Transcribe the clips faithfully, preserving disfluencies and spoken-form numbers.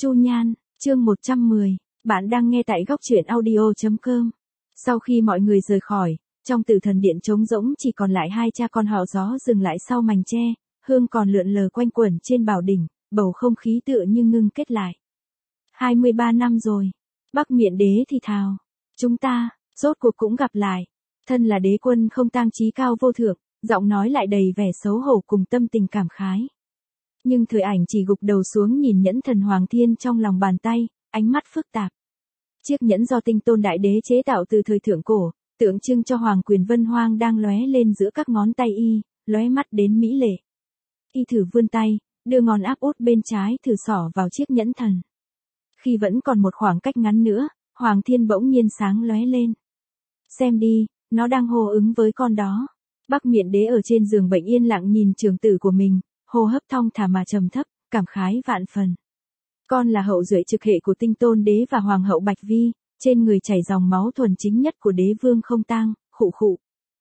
Chu Nhan, chương một trăm mười, bạn đang nghe tại góc truyện audio chấm com. Sau khi mọi người rời khỏi, trong tử thần điện trống rỗng chỉ còn lại hai cha con họ Gió dừng lại sau mành tre, hương còn lượn lờ quanh quẩn trên bảo đỉnh, bầu không khí tựa như ngưng kết lại. hai mươi ba năm rồi, Bắc Miện Đế thì thào, chúng ta, rốt cuộc cũng gặp lại. Thân là đế quân không tang trí cao vô thượng, giọng nói lại đầy vẻ xấu hổ cùng tâm tình cảm khái. Nhưng Thời Ảnh chỉ gục đầu xuống nhìn nhẫn thần Hoàng Thiên trong lòng bàn tay, ánh mắt phức tạp. Chiếc nhẫn do Tinh Tôn Đại Đế chế tạo từ thời thượng cổ, tượng trưng cho hoàng quyền vân hoang đang lóe lên giữa các ngón tay y, lóe mắt đến mỹ lệ. Y thử vươn tay, đưa ngón áp út bên trái thử xỏ vào chiếc nhẫn thần. Khi vẫn còn một khoảng cách ngắn nữa, Hoàng Thiên bỗng nhiên sáng lóe lên. Xem đi, nó đang hô ứng với con đó. Bắc Miện Đế ở trên giường bệnh yên lặng nhìn trường tử của mình, hô hấp thong thả mà trầm thấp, cảm khái vạn phần. Con là hậu duệ trực hệ của Tinh Tôn Đế và Hoàng hậu Bạch Vi, trên người chảy dòng máu thuần chính nhất của đế vương không tang, khụ khụ.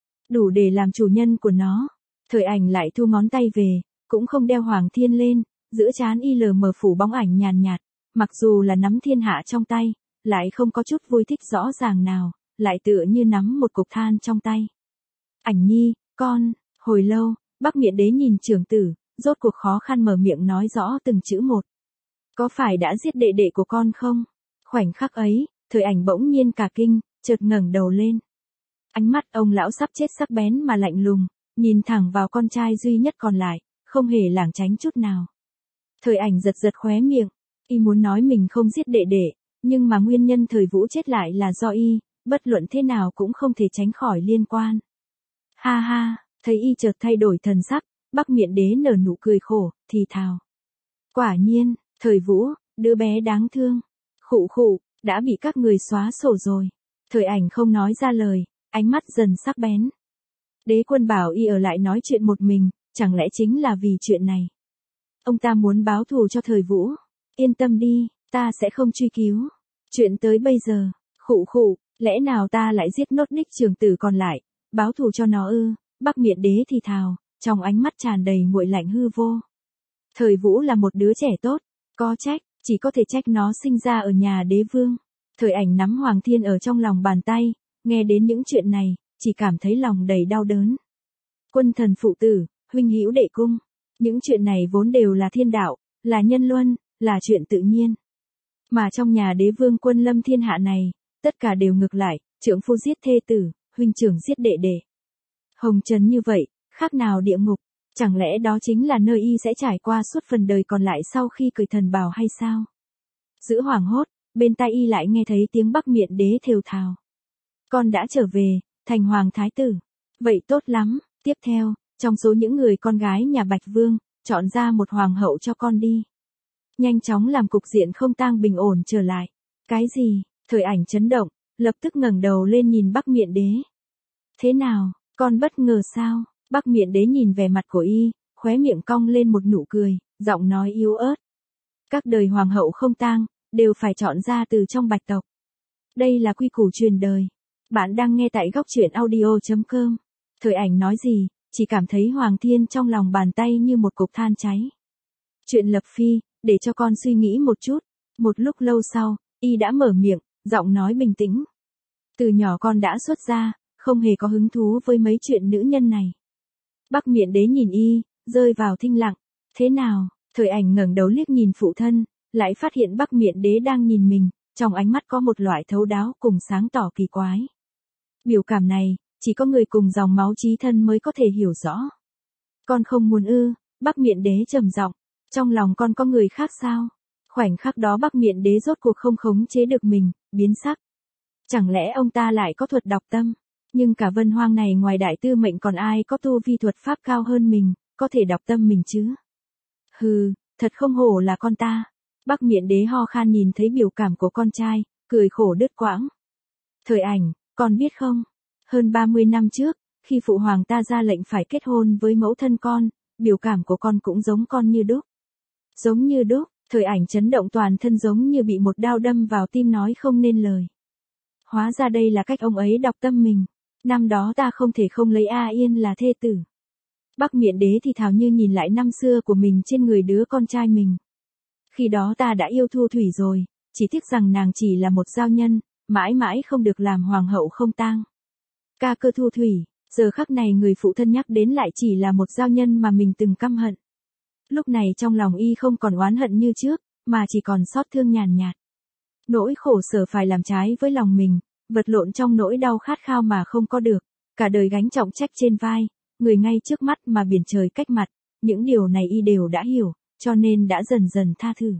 Đủ để làm chủ nhân của nó. Thời Ảnh lại thu ngón tay về, cũng không đeo Hoàng Thiên lên, giữa trán y lờ mờ phủ bóng ảnh nhàn nhạt, mặc dù là nắm thiên hạ trong tay, lại không có chút vui thích rõ ràng nào, lại tựa như nắm một cục than trong tay. Ảnh nhi, con, hồi lâu, Bắc Miện Đế nhìn trưởng tử, rốt cuộc khó khăn mở miệng nói rõ từng chữ một. Có phải đã giết đệ đệ của con không? Khoảnh khắc ấy, Thời Ảnh bỗng nhiên cả kinh, chợt ngẩng đầu lên. Ánh mắt ông lão sắp chết sắc bén mà lạnh lùng, nhìn thẳng vào con trai duy nhất còn lại, không hề lảng tránh chút nào. Thời Ảnh giật giật khóe miệng, y muốn nói mình không giết đệ đệ, nhưng mà nguyên nhân Thời Vũ chết lại là do y, bất luận thế nào cũng không thể tránh khỏi liên quan. Ha ha, thấy y chợt thay đổi thần sắc, Bắc Miện Đế nở nụ cười khổ, thì thào. Quả nhiên, Thời Vũ, đứa bé đáng thương. Khụ khụ, đã bị các người xóa sổ rồi. Thời Ảnh không nói ra lời, ánh mắt dần sắc bén. Đế quân bảo y ở lại nói chuyện một mình, chẳng lẽ chính là vì chuyện này? Ông ta muốn báo thù cho Thời Vũ. Yên tâm đi, ta sẽ không truy cứu. Chuyện tới bây giờ, khụ khụ, lẽ nào ta lại giết nốt đích trường tử còn lại, báo thù cho nó ư? Bắc Miện Đế thì thào, trong ánh mắt tràn đầy nguội lạnh hư vô. Thời Vũ là một đứa trẻ tốt, có trách, chỉ có thể trách nó sinh ra ở nhà đế vương. Thời Ảnh nắm Hoàng Thiên ở trong lòng bàn tay, nghe đến những chuyện này, chỉ cảm thấy lòng đầy đau đớn. Quân thần phụ tử, huynh hữu đệ cung, những chuyện này vốn đều là thiên đạo, là nhân luân, là chuyện tự nhiên. Mà trong nhà đế vương quân lâm thiên hạ này, tất cả đều ngược lại, trưởng phu giết thê tử, huynh trưởng giết đệ đệ. Hồng trần như vậy, khác nào địa ngục, chẳng lẽ đó chính là nơi y sẽ trải qua suốt phần đời còn lại sau khi cởi thần bào hay sao? Giữa hoảng hốt, bên tai y lại nghe thấy tiếng Bắc Miện Đế thều thào. Con đã trở về, thành hoàng thái tử. Vậy tốt lắm, tiếp theo, trong số những người con gái nhà Bạch Vương, chọn ra một hoàng hậu cho con đi. Nhanh chóng làm cục diện không tang bình ổn trở lại. Cái gì? Thời Ảnh chấn động, lập tức ngẩng đầu lên nhìn Bắc Miện Đế. Thế nào, con bất ngờ sao? Bắc Miện Đế nhìn vẻ mặt của y, khóe miệng cong lên một nụ cười, giọng nói yếu ớt. Các đời hoàng hậu không tang, đều phải chọn ra từ trong Bạch tộc. Đây là quy củ truyền đời. Bạn đang nghe tại góc truyện audio chấm com. Thời Ảnh nói gì, chỉ cảm thấy Hoàng Thiên trong lòng bàn tay như một cục than cháy. Chuyện lập phi, để cho con suy nghĩ một chút. Một lúc lâu sau, y đã mở miệng, giọng nói bình tĩnh. Từ nhỏ con đã xuất gia, không hề có hứng thú với mấy chuyện nữ nhân này. Bắc Miện Đế nhìn y, rơi vào thinh lặng. Thế nào? Thời Ảnh ngẩng đầu liếc nhìn phụ thân, lại phát hiện Bắc Miện Đế đang nhìn mình, trong ánh mắt có một loại thấu đáo cùng sáng tỏ kỳ quái. Biểu cảm này, chỉ có người cùng dòng máu chí thân mới có thể hiểu rõ. Con không muốn ư? Bắc Miện Đế trầm giọng. Trong lòng con có người khác sao? Khoảnh khắc đó Bắc Miện Đế rốt cuộc không khống chế được mình, biến sắc. Chẳng lẽ ông ta lại có thuật đọc tâm? Nhưng cả vân hoang này ngoài đại tư mệnh còn ai có tu vi thuật pháp cao hơn mình, có thể đọc tâm mình chứ? Hừ, thật không hổ là con ta. Bắc Miện Đế ho khan nhìn thấy biểu cảm của con trai, cười khổ đứt quãng. Thời Ảnh, con biết không? Hơn ba mươi năm trước, khi phụ hoàng ta ra lệnh phải kết hôn với mẫu thân con, biểu cảm của con cũng giống con như đúc. Giống như đúc, Thời Ảnh chấn động toàn thân giống như bị một đao đâm vào tim nói không nên lời. Hóa ra đây là cách ông ấy đọc tâm mình. Năm đó ta không thể không lấy A Yên là thê tử. Bắc Miện Đế thì thào như nhìn lại năm xưa của mình trên người đứa con trai mình. Khi đó ta đã yêu Thu Thủy rồi, chỉ tiếc rằng nàng chỉ là một giao nhân, mãi mãi không được làm hoàng hậu không tang. Ca cơ Thu Thủy, giờ khắc này người phụ thân nhắc đến lại chỉ là một giao nhân mà mình từng căm hận. Lúc này trong lòng y không còn oán hận như trước, mà chỉ còn xót thương nhàn nhạt. Nỗi khổ sở phải làm trái với lòng mình, vật lộn trong nỗi đau khát khao mà không có được, cả đời gánh trọng trách trên vai, người ngay trước mắt mà biển trời cách mặt, những điều này y đều đã hiểu, cho nên đã dần dần tha thứ.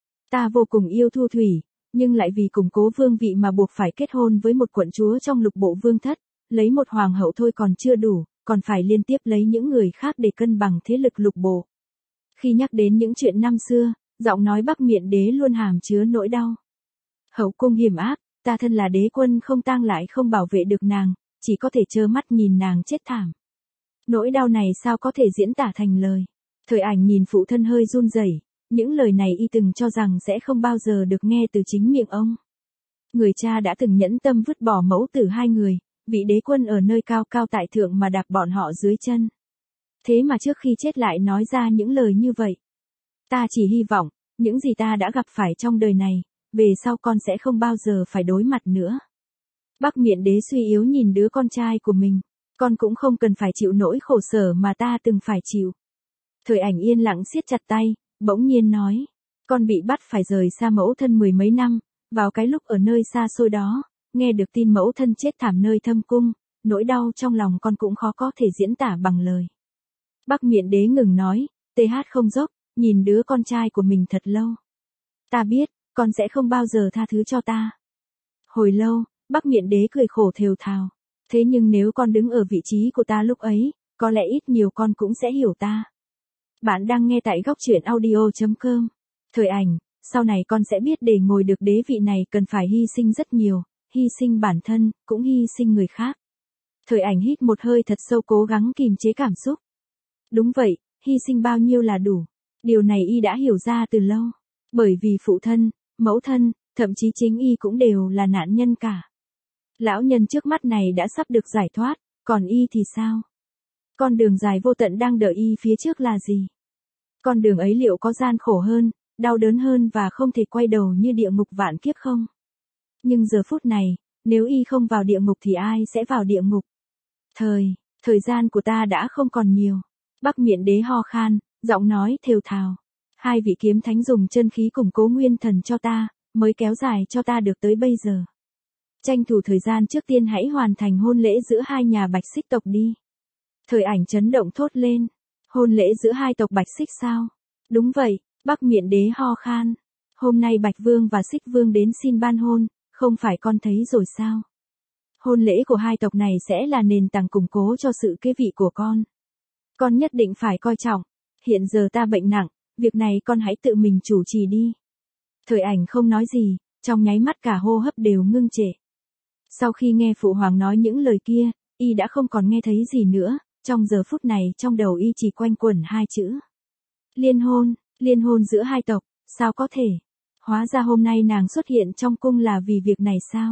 Ta vô cùng yêu Thu Thủy, nhưng lại vì củng cố vương vị mà buộc phải kết hôn với một quận chúa trong lục bộ vương thất, lấy một hoàng hậu thôi còn chưa đủ, còn phải liên tiếp lấy những người khác để cân bằng thế lực lục bộ. Khi nhắc đến những chuyện năm xưa, giọng nói Bắc Miện Đế luôn hàm chứa nỗi đau. Hậu cung hiểm ác, ta thân là đế quân không tang lại không bảo vệ được nàng, chỉ có thể trơ mắt nhìn nàng chết thảm. Nỗi đau này sao có thể diễn tả thành lời. Thời Ảnh nhìn phụ thân hơi run rẩy, những lời này y từng cho rằng sẽ không bao giờ được nghe từ chính miệng ông. Người cha đã từng nhẫn tâm vứt bỏ mẫu tử hai người, vị đế quân ở nơi cao cao tại thượng mà đạp bọn họ dưới chân. Thế mà trước khi chết lại nói ra những lời như vậy. Ta chỉ hy vọng, những gì ta đã gặp phải trong đời này, về sau con sẽ không bao giờ phải đối mặt nữa. Bắc Miện Đế suy yếu nhìn đứa con trai của mình, con cũng không cần phải chịu nỗi khổ sở mà ta từng phải chịu. Thời Ảnh yên lặng siết chặt tay, bỗng nhiên nói, con bị bắt phải rời xa mẫu thân mười mấy năm, vào cái lúc ở nơi xa xôi đó, nghe được tin mẫu thân chết thảm nơi thâm cung, nỗi đau trong lòng con cũng khó có thể diễn tả bằng lời. Bắc Miện Đế ngừng nói, tê hát không dốc, nhìn đứa con trai của mình thật lâu. Ta biết, con sẽ không bao giờ tha thứ cho ta. Hồi lâu, Bắc Miện Đế cười khổ thều thào. Thế nhưng nếu con đứng ở vị trí của ta lúc ấy, có lẽ ít nhiều con cũng sẽ hiểu ta. Bạn đang nghe tại góc truyện audio chấm com. Thời Ảnh, sau này con sẽ biết để ngồi được đế vị này cần phải hy sinh rất nhiều, hy sinh bản thân, cũng hy sinh người khác. Thời Ảnh hít một hơi thật sâu cố gắng kìm chế cảm xúc. Đúng vậy, hy sinh bao nhiêu là đủ. Điều này y đã hiểu ra từ lâu. Bởi vì phụ thân, mẫu thân, thậm chí chính y cũng đều là nạn nhân cả. Lão nhân trước mắt này đã sắp được giải thoát, còn y thì sao? Con đường dài vô tận đang đợi y phía trước là gì? Con đường ấy liệu có gian khổ hơn, đau đớn hơn và không thể quay đầu như địa ngục vạn kiếp không? Nhưng giờ phút này, nếu y không vào địa ngục thì ai sẽ vào địa ngục? Thời, thời gian của ta đã không còn nhiều. Bắc Miện Đế ho khan, giọng nói thều thào. Hai vị kiếm thánh dùng chân khí củng cố nguyên thần cho ta, mới kéo dài cho ta được tới bây giờ. Tranh thủ thời gian trước tiên hãy hoàn thành hôn lễ giữa hai nhà Bạch Xích tộc đi. Thời Ảnh chấn động thốt lên. Hôn lễ giữa hai tộc Bạch Xích sao? Đúng vậy, Bắc Miện Đế ho khan. Hôm nay Bạch Vương và Xích Vương đến xin ban hôn, không phải con thấy rồi sao? Hôn lễ của hai tộc này sẽ là nền tảng củng cố cho sự kế vị của con. Con nhất định phải coi trọng. Hiện giờ ta bệnh nặng, việc này con hãy tự mình chủ trì đi. Thời Ảnh không nói gì, trong nháy mắt cả hô hấp đều ngưng trệ. Sau khi nghe phụ hoàng nói những lời kia, y đã không còn nghe thấy gì nữa, trong giờ phút này trong đầu y chỉ quanh quẩn hai chữ. Liên hôn, liên hôn giữa hai tộc, sao có thể? Hóa ra hôm nay nàng xuất hiện trong cung là vì việc này sao?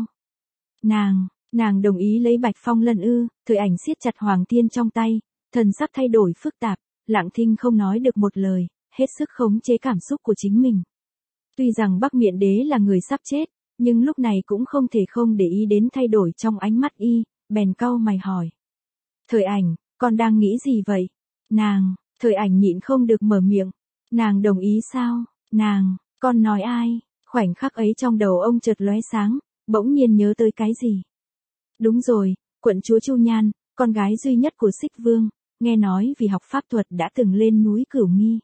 Nàng, nàng đồng ý lấy Bạch Phong Lân ư? Thời Ảnh siết chặt Hoàng Thiên trong tay, thần sắc thay đổi phức tạp, lặng thinh không nói được một lời, hết sức khống chế cảm xúc của chính mình. Tuy rằng Bắc Miện Đế là người sắp chết, nhưng lúc này cũng không thể không để ý đến thay đổi trong ánh mắt y, bèn cau mày hỏi. Thời Ảnh, con đang nghĩ gì vậy? Nàng, Thời Ảnh nhịn không được mở miệng. Nàng đồng ý sao? Nàng, con nói ai? Khoảnh khắc ấy trong đầu ông chợt lóe sáng, bỗng nhiên nhớ tới cái gì? Đúng rồi, quận chúa Chu Nhan, con gái duy nhất của Xích Vương, nghe nói vì học pháp thuật đã từng lên núi Cửu Nghi.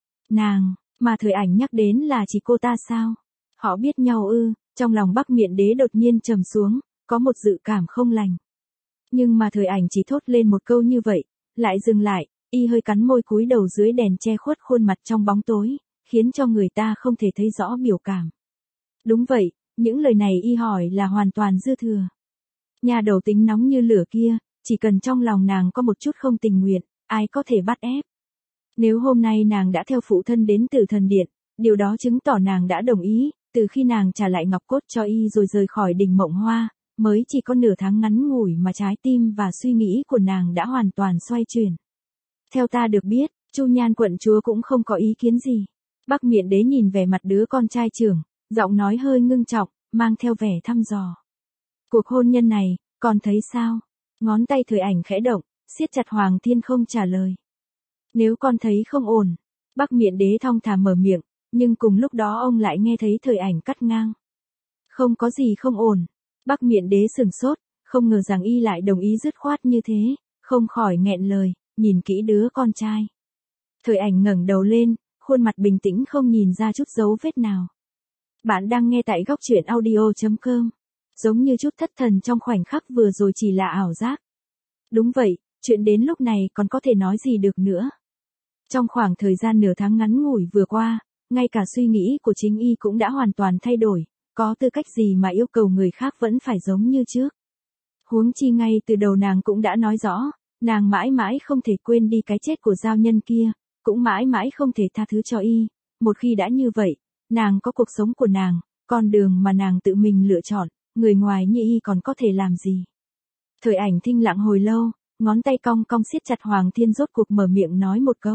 Nàng, mà Thời Ảnh nhắc đến là chỉ cô ta sao? Họ biết nhau ư? Trong lòng Bắc Miện Đế đột nhiên trầm xuống, có một dự cảm không lành. Nhưng mà Thời Ảnh chỉ thốt lên một câu như vậy, lại dừng lại, y hơi cắn môi cúi đầu dưới đèn che khuất khuôn mặt trong bóng tối, khiến cho người ta không thể thấy rõ biểu cảm. Đúng vậy, những lời này y hỏi là hoàn toàn dư thừa. Nhà đầu tính nóng như lửa kia, chỉ cần trong lòng nàng có một chút không tình nguyện, ai có thể bắt ép. Nếu hôm nay nàng đã theo phụ thân đến Tử Thần Điện, điều đó chứng tỏ nàng đã đồng ý, từ khi nàng trả lại ngọc cốt cho y rồi rời khỏi đỉnh Mộng Hoa, mới chỉ có nửa tháng ngắn ngủi mà trái tim và suy nghĩ của nàng đã hoàn toàn xoay chuyển. Theo ta được biết, Chu Nhan quận chúa cũng không có ý kiến gì. Bắc Miện Đế nhìn vẻ mặt đứa con trai trưởng, giọng nói hơi ngưng trọng, mang theo vẻ thăm dò. Cuộc hôn nhân này, con thấy sao? Ngón tay Thời Ảnh khẽ động, siết chặt Hoàng Thiên không trả lời. Nếu con thấy không ổn, Bắc Miện Đế thong thả mở miệng, nhưng cùng lúc đó ông lại nghe thấy Thời Ảnh cắt ngang. Không có gì không ổn. Bắc Miện Đế sửng sốt, không ngờ rằng y lại đồng ý dứt khoát như thế, không khỏi nghẹn lời, nhìn kỹ đứa con trai. Thời Ảnh ngẩng đầu lên, khuôn mặt bình tĩnh không nhìn ra chút dấu vết nào. Bạn đang nghe tại góc truyện audio chấm com. Giống như chút thất thần trong khoảnh khắc vừa rồi chỉ là ảo giác. Đúng vậy, chuyện đến lúc này còn có thể nói gì được nữa. Trong khoảng thời gian nửa tháng ngắn ngủi vừa qua, ngay cả suy nghĩ của chính y cũng đã hoàn toàn thay đổi, có tư cách gì mà yêu cầu người khác vẫn phải giống như trước. Huống chi ngay từ đầu nàng cũng đã nói rõ, nàng mãi mãi không thể quên đi cái chết của giao nhân kia, cũng mãi mãi không thể tha thứ cho y. Một khi đã như vậy, nàng có cuộc sống của nàng, con đường mà nàng tự mình lựa chọn, người ngoài như y còn có thể làm gì. Thời Ảnh thinh lặng hồi lâu, ngón tay cong cong siết chặt Hoàng Thiên rốt cuộc mở miệng nói một câu.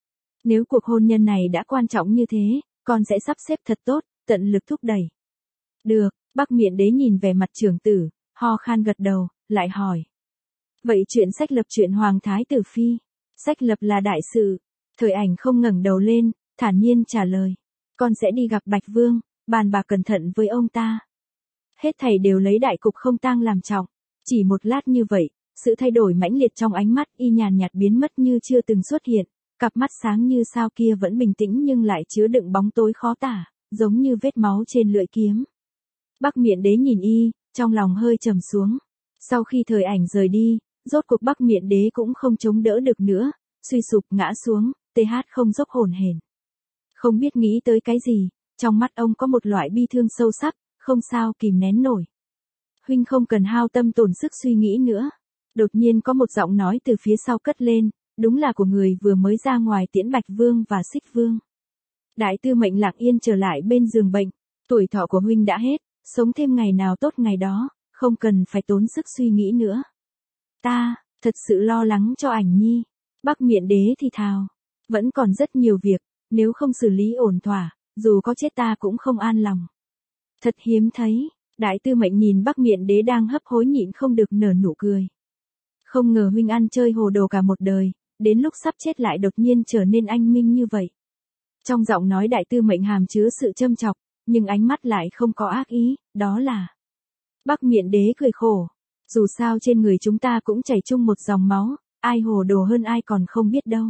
Nếu cuộc hôn nhân này đã quan trọng như thế, con sẽ sắp xếp thật tốt, tận lực thúc đẩy. Được, Bắc Miện Đế nhìn về mặt trưởng tử, ho khan gật đầu, lại hỏi. Vậy chuyện sách lập chuyện Hoàng Thái Tử Phi, sách lập là đại sự. Thời Ảnh không ngẩng đầu lên, thản nhiên trả lời. Con sẽ đi gặp Bạch Vương, bàn bạc cẩn thận với ông ta. Hết thảy đều lấy đại cục không tang làm trọng. Chỉ một lát như vậy, sự thay đổi mãnh liệt trong ánh mắt y nhàn nhạt biến mất như chưa từng xuất hiện. Cặp mắt sáng như sao kia vẫn bình tĩnh nhưng lại chứa đựng bóng tối khó tả, giống như vết máu trên lưỡi kiếm. Bắc Miện Đế nhìn y, trong lòng hơi trầm xuống. Sau khi Thời Ảnh rời đi, rốt cuộc Bắc Miện Đế cũng không chống đỡ được nữa, suy sụp ngã xuống, tê hát không dốc hồn hển. Không biết nghĩ tới cái gì, trong mắt ông có một loại bi thương sâu sắc, không sao kìm nén nổi. Huynh không cần hao tâm tổn sức suy nghĩ nữa. Đột nhiên có một giọng nói từ phía sau cất lên, đúng là của người vừa mới ra ngoài tiễn Bạch Vương và Xích Vương. Đại Tư Mệnh lặng yên trở lại bên giường bệnh, tuổi thọ của huynh đã hết, sống thêm ngày nào tốt ngày đó, không cần phải tốn sức suy nghĩ nữa. Ta, thật sự lo lắng cho Ảnh Nhi. Bắc Miện Đế thì thào, vẫn còn rất nhiều việc, nếu không xử lý ổn thỏa, dù có chết ta cũng không an lòng. Thật hiếm thấy, Đại Tư Mệnh nhìn Bắc Miện Đế đang hấp hối nhịn không được nở nụ cười. Không ngờ huynh ăn chơi hồ đồ cả một đời, đến lúc sắp chết lại đột nhiên trở nên anh minh như vậy. Trong giọng nói Đại Tư Mệnh hàm chứa sự châm chọc, nhưng ánh mắt lại không có ác ý, đó là. Bắc Miện Đế cười khổ, dù sao trên người chúng ta cũng chảy chung một dòng máu, ai hồ đồ hơn ai còn không biết đâu.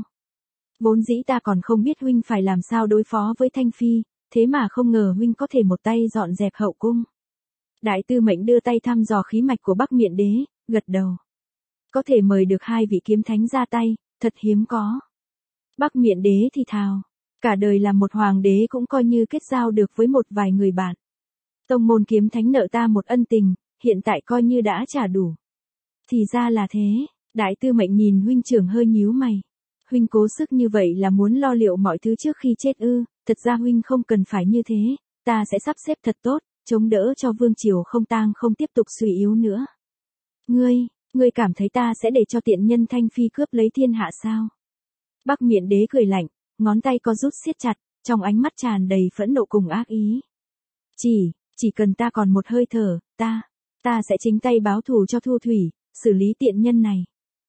Vốn dĩ ta còn không biết huynh phải làm sao đối phó với Thanh Phi, thế mà không ngờ huynh có thể một tay dọn dẹp hậu cung. Đại Tư Mệnh đưa tay thăm dò khí mạch của Bắc Miện Đế, gật đầu. Có thể mời được hai vị kiếm thánh ra tay, thật hiếm có. Bắc Miện Đế thì thào, cả đời làm một hoàng đế cũng coi như kết giao được với một vài người bạn. Tông môn kiếm thánh nợ ta một ân tình, hiện tại coi như đã trả đủ. Thì ra là thế, Đại Tư Mệnh nhìn huynh trưởng hơi nhíu mày. Huynh cố sức như vậy là muốn lo liệu mọi thứ trước khi chết ư, thật ra huynh không cần phải như thế, ta sẽ sắp xếp thật tốt, chống đỡ cho vương triều không tang không tiếp tục suy yếu nữa. Ngươi, ngươi cảm thấy ta sẽ để cho tiện nhân Thanh Phi cướp lấy thiên hạ sao? Bắc Miện Đế cười lạnh, ngón tay co rút siết chặt, trong ánh mắt tràn đầy phẫn nộ cùng ác ý. Chỉ, chỉ cần ta còn một hơi thở, ta, ta sẽ chính tay báo thù cho Thu Thủy, xử lý tiện nhân này.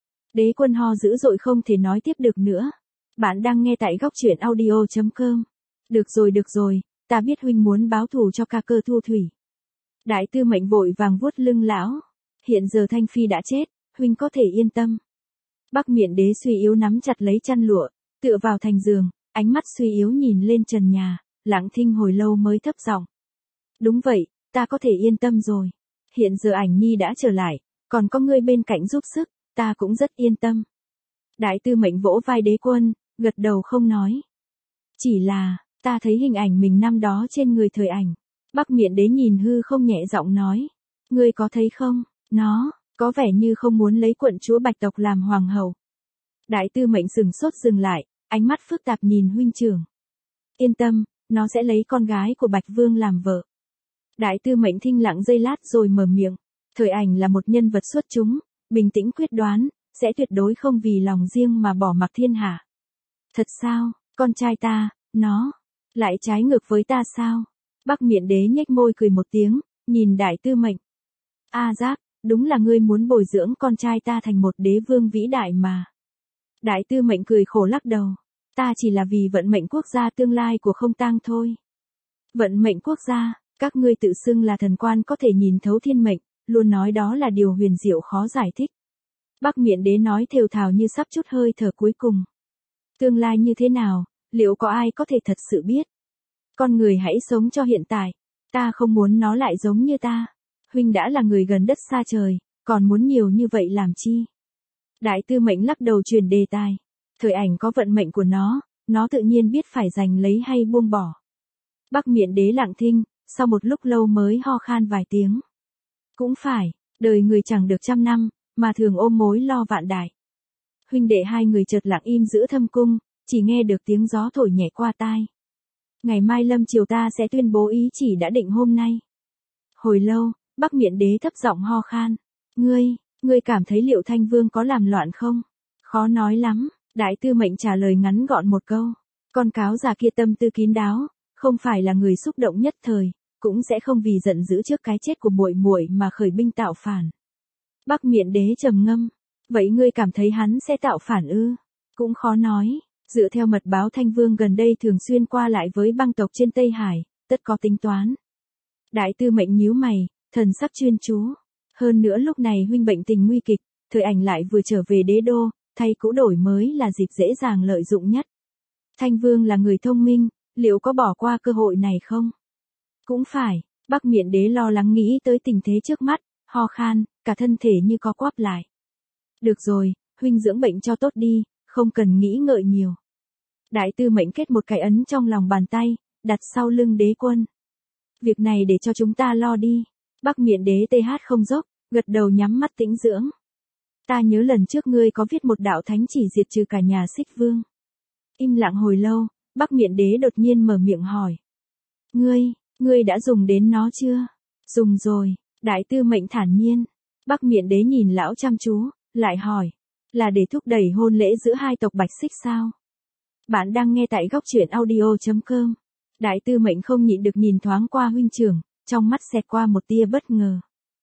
Đế Quân ho dữ dội không thể nói tiếp được nữa. Bạn đang nghe tại góc truyện audio chấm com. Được rồi được rồi, ta biết huynh muốn báo thù cho ca cơ Thu Thủy. Đại Tư Mệnh vội vàng vuốt lưng lão. Hiện giờ Thanh Phi đã chết, huynh có thể yên tâm. Bắc Miện Đế suy yếu nắm chặt lấy chăn lụa, tựa vào thành giường, ánh mắt suy yếu nhìn lên trần nhà, lặng thinh hồi lâu mới thấp giọng. Đúng vậy, ta có thể yên tâm rồi. Hiện giờ Ảnh Nhi đã trở lại, còn có ngươi bên cạnh giúp sức, ta cũng rất yên tâm. Đại Tư Mệnh vỗ vai Đế Quân, gật đầu không nói. Chỉ là, ta thấy hình ảnh mình năm đó trên người Thời Ảnh. Bắc Miện Đế nhìn hư không nhẹ giọng nói. Ngươi có thấy không, nó, có vẻ như không muốn lấy quận chúa Bạch tộc làm hoàng hậu. Đại Tư Mệnh sừng sốt dừng lại, ánh mắt phức tạp nhìn huynh trưởng. Yên tâm, nó sẽ lấy con gái của Bạch Vương làm vợ. Đại Tư Mệnh thinh lặng giây lát rồi mở miệng. Thời Ảnh là một nhân vật xuất chúng, bình tĩnh quyết đoán, sẽ tuyệt đối không vì lòng riêng mà bỏ mặc thiên hạ. Thật sao, con trai ta, nó, Lại trái ngược với ta sao? Bắc Miện Đế nhếch môi cười một tiếng, nhìn Đại Tư Mệnh. A Giác, đúng là ngươi muốn bồi dưỡng con trai ta thành một đế vương vĩ đại mà. Đại Tư Mệnh cười khổ lắc đầu. Ta chỉ là vì vận mệnh quốc gia tương lai của Không Tang thôi. Vận mệnh quốc gia, các ngươi tự xưng là thần quan có thể nhìn thấu thiên mệnh, luôn nói đó là điều huyền diệu khó giải thích. Bắc Miện Đế nói thều thào như sắp chút hơi thở cuối cùng. Tương lai như thế nào, liệu có ai có thể thật sự biết? Con người hãy sống cho hiện tại, ta không muốn nó lại giống như ta. Huynh đã là người gần đất xa trời, còn muốn nhiều như vậy làm chi? Đại Tư Mệnh lắc đầu truyền đề tài. Thời ảnh có vận mệnh của nó, nó tự nhiên biết phải giành lấy hay buông bỏ. Bắc Miện Đế lặng thinh, sau một lúc lâu mới ho khan vài tiếng. Cũng phải, đời người chẳng được trăm năm, mà thường ôm mối lo vạn đại. Huynh đệ hai người chợt lặng im giữa thâm cung, chỉ nghe được tiếng gió thổi nhẹ qua tai. Ngày mai lâm chiều ta sẽ tuyên bố ý chỉ đã định hôm nay. Hồi lâu, Bắc Miện Đế thấp giọng ho khan. Ngươi, ngươi cảm thấy Liệu Thanh Vương có làm loạn không? Khó nói lắm, Đại Tư Mệnh trả lời ngắn gọn một câu. Con cáo già kia tâm tư kín đáo, không phải là người xúc động nhất thời, cũng sẽ không vì giận dữ trước cái chết của muội muội mà khởi binh tạo phản. Bắc Miện Đế trầm ngâm. Vậy ngươi cảm thấy hắn sẽ tạo phản ư? Cũng khó nói. Dựa theo mật báo Thanh Vương gần đây thường xuyên qua lại với băng tộc trên Tây Hải, tất có tính toán. Đại Tư Mệnh nhíu mày, thần sắc chuyên chú. Hơn nữa lúc này huynh bệnh tình nguy kịch, Thời ảnh lại vừa trở về đế đô, thay cũ đổi mới là dịp dễ dàng lợi dụng nhất. Thanh Vương là người thông minh, liệu có bỏ qua cơ hội này không? Cũng phải, Bắc Miện Đế lo lắng nghĩ tới tình thế trước mắt, ho khan, cả thân thể như co quắp lại. Được rồi, huynh dưỡng bệnh cho tốt đi, không cần nghĩ ngợi nhiều. Đại Tư Mệnh kết một cái ấn trong lòng bàn tay, đặt sau lưng đế quân. Việc này để cho chúng ta lo đi. Bắc Miện Đế tê hát không dốc, gật đầu nhắm mắt tĩnh dưỡng. Ta nhớ lần trước ngươi có viết một đạo thánh chỉ diệt trừ cả nhà Xích Vương. Im lặng hồi lâu, Bắc Miện Đế đột nhiên mở miệng hỏi. Ngươi, ngươi đã dùng đến nó chưa? Dùng rồi, Đại Tư Mệnh thản nhiên. Bắc Miện Đế nhìn lão chăm chú, lại hỏi. Là để thúc đẩy hôn lễ giữa hai tộc Bạch Xích sao? Bạn đang nghe tại góc truyện audio chấm com. Đại Tư Mệnh không nhịn được nhìn thoáng qua huynh trưởng, trong mắt xẹt qua một tia bất ngờ.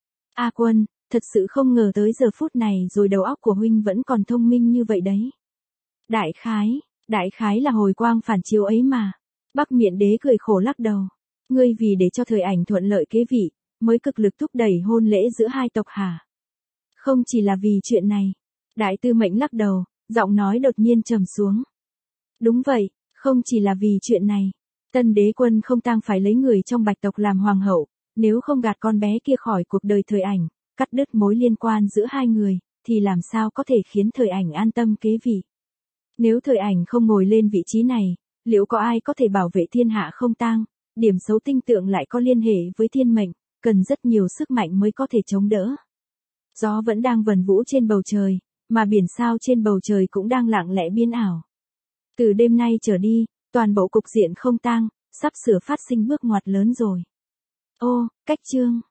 A Quân, thật sự không ngờ tới giờ phút này rồi đầu óc của huynh vẫn còn thông minh như vậy đấy. Đại khái, đại khái là hồi quang phản chiếu ấy mà. Bắc Miện Đế cười khổ lắc đầu. Ngươi vì để cho Thời ảnh thuận lợi kế vị, mới cực lực thúc đẩy hôn lễ giữa hai tộc hả? Không chỉ là vì chuyện này. Đại Tư Mệnh lắc đầu, giọng nói đột nhiên trầm xuống. Đúng vậy, không chỉ là vì chuyện này. Tân đế quân Không Tang phải lấy người trong Bạch tộc làm hoàng hậu, nếu không gạt con bé kia khỏi cuộc đời Thời ảnh, cắt đứt mối liên quan giữa hai người, thì làm sao có thể khiến Thời ảnh an tâm kế vị. Nếu Thời ảnh không ngồi lên vị trí này, liệu có ai có thể bảo vệ thiên hạ Không Tang? Điểm xấu tinh tượng lại có liên hệ với thiên mệnh, cần rất nhiều sức mạnh mới có thể chống đỡ. Gió vẫn đang vần vũ trên bầu trời, mà biển sao trên bầu trời cũng đang lặng lẽ biến ảo. Từ đêm nay trở đi, toàn bộ cục diện Không Tang sắp sửa phát sinh bước ngoặt lớn rồi. Ô, cách chương